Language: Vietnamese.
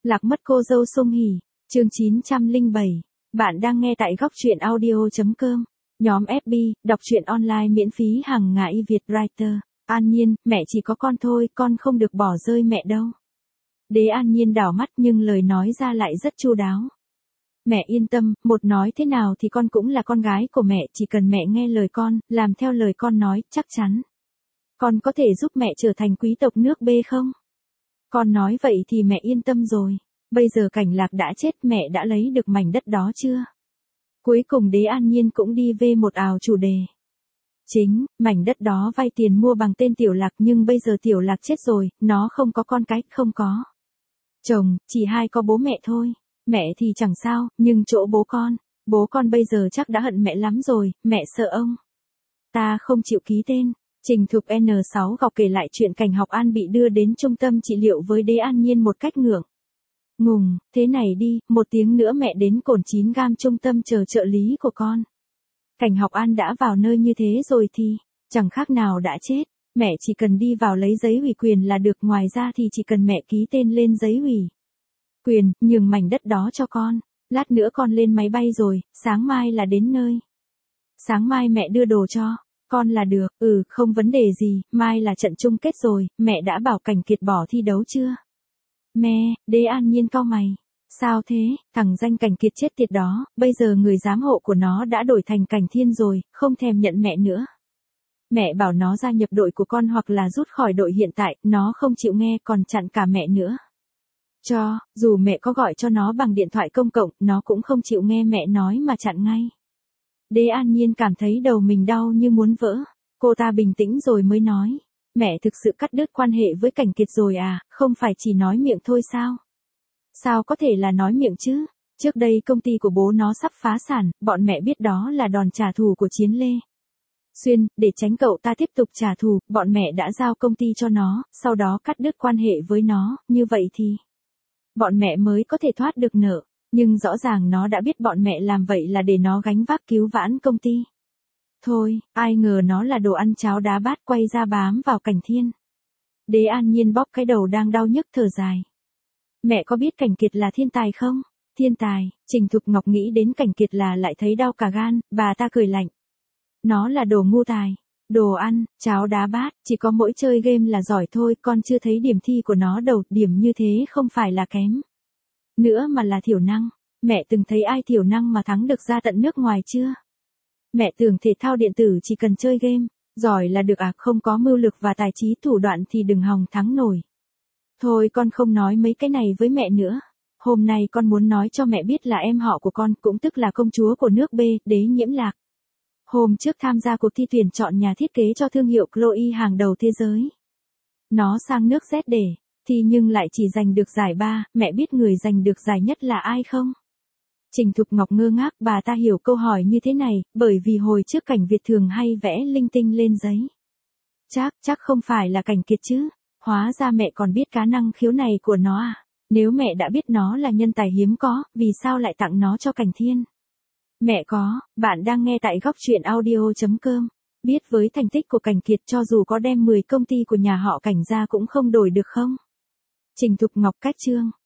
Lạc mất cô dâu Song Hỷ, chương 907. Bạn đang nghe tại góc truyện audio.com. Nhóm FB, đọc truyện online miễn phí hàng ngày Việt Writer. An Nhiên, mẹ chỉ có con thôi, con không được bỏ rơi mẹ đâu. Đế An Nhiên đảo mắt nhưng lời nói ra lại rất chu đáo. Mẹ yên tâm, một nói thế nào thì con cũng là con gái của mẹ, chỉ cần mẹ nghe lời con, làm theo lời con nói, chắc chắn. Con có thể giúp mẹ trở thành quý tộc nước B không? Con nói vậy thì mẹ yên tâm rồi. Bây giờ Cảnh Lạc đã chết, mẹ đã lấy được mảnh đất đó chưa? Cuối cùng Đế An Nhiên cũng đi về một ào chủ đề. Chính, mảnh đất đó vay tiền mua bằng tên Tiểu Lạc, nhưng bây giờ Tiểu Lạc chết rồi, nó không có con cái, không có chồng, chỉ hai có bố mẹ thôi. Mẹ thì chẳng sao, nhưng chỗ bố con bây giờ chắc đã hận mẹ lắm rồi, mẹ sợ ông ta không chịu ký tên. Trình Thục N6 Gọc kể lại chuyện Cảnh Học An bị đưa đến trung tâm trị liệu với Đế An Nhiên một cách ngượng ngùng. Thế này đi, 1 tiếng nữa mẹ đến Cồn 9 Gam trung tâm chờ trợ lý của con. Cảnh Học An đã vào nơi như thế rồi thì chẳng khác nào đã chết. Mẹ chỉ cần đi vào lấy giấy ủy quyền là được, ngoài ra thì chỉ cần mẹ ký tên lên giấy ủy quyền, nhường mảnh đất đó cho con. Lát nữa con lên máy bay rồi, sáng mai là đến nơi. Sáng mai mẹ đưa đồ cho con là được. Không vấn đề gì, mai là trận chung kết rồi, mẹ đã bảo Cảnh Kiệt bỏ thi đấu chưa? Mẹ, Đế An Nhiên cau mày. Sao thế, thằng danh Cảnh Kiệt chết tiệt đó, bây giờ người giám hộ của nó đã đổi thành Cảnh Thiên rồi, không thèm nhận mẹ nữa. Mẹ bảo nó gia nhập đội của con hoặc là rút khỏi đội hiện tại, nó không chịu nghe, còn chặn cả mẹ nữa. Dù mẹ có gọi cho nó bằng điện thoại công cộng, nó cũng không chịu nghe mẹ nói mà chặn ngay. Đế An Nhiên cảm thấy đầu mình đau như muốn vỡ. Cô ta bình tĩnh rồi mới nói. Mẹ thực sự cắt đứt quan hệ với Cảnh Kiệt rồi à, không phải chỉ nói miệng thôi sao? Sao có thể là nói miệng chứ? Trước đây công ty của bố nó sắp phá sản, bọn mẹ biết đó là đòn trả thù của Chiến Lê Xuyên, để tránh cậu ta tiếp tục trả thù, bọn mẹ đã giao công ty cho nó, sau đó cắt đứt quan hệ với nó, như vậy thì bọn mẹ mới có thể thoát được nợ. Nhưng rõ ràng nó đã biết bọn mẹ làm vậy là để nó gánh vác cứu vãn công ty. Thôi, ai ngờ nó là đồ ăn cháo đá bát, quay ra bám vào Cảnh Thiên. Đế An Nhiên bóp cái đầu đang đau nhức thở dài. Mẹ có biết Cảnh Kiệt là thiên tài không? Thiên tài, Trình Thục Ngọc nghĩ đến Cảnh Kiệt là lại thấy đau cả gan, bà ta cười lạnh. Nó là đồ ngu tài. Đồ ăn, cháo đá bát, chỉ có mỗi chơi game là giỏi thôi, con chưa thấy điểm thi của nó đâu, điểm như thế không phải là kém nữa mà là thiểu năng. Mẹ từng thấy ai thiểu năng mà thắng được ra tận nước ngoài chưa? Mẹ tưởng thể thao điện tử chỉ cần chơi game giỏi là được à, không có mưu lược và tài trí thủ đoạn thì đừng hòng thắng nổi. Thôi con không nói mấy cái này với mẹ nữa. Hôm nay con muốn nói cho mẹ biết là em họ của con, cũng tức là công chúa của nước B, Đế Nhiễm Lạc. Hôm trước tham gia cuộc thi tuyển chọn nhà thiết kế cho thương hiệu Chloe hàng đầu thế giới. Nó sang nước Z để thi nhưng lại chỉ giành được giải 3, mẹ biết người giành được giải nhất là ai không? Trình Thục Ngọc ngơ ngác, bà ta hiểu câu hỏi như thế này, bởi vì hồi trước Cảnh Việt thường hay vẽ linh tinh lên giấy. Chắc không phải là Cảnh Kiệt chứ? Hóa ra mẹ còn biết cá năng khiếu này của nó à? Nếu mẹ đã biết nó là nhân tài hiếm có, vì sao lại tặng nó cho Cảnh Thiên? Mẹ có, bạn đang nghe tại góc truyện audio.com. Biết với thành tích của Cảnh Kiệt, cho dù có đem 10 công ty của nhà họ Cảnh ra cũng không đổi được không? Trình Thục Ngọc cách chương.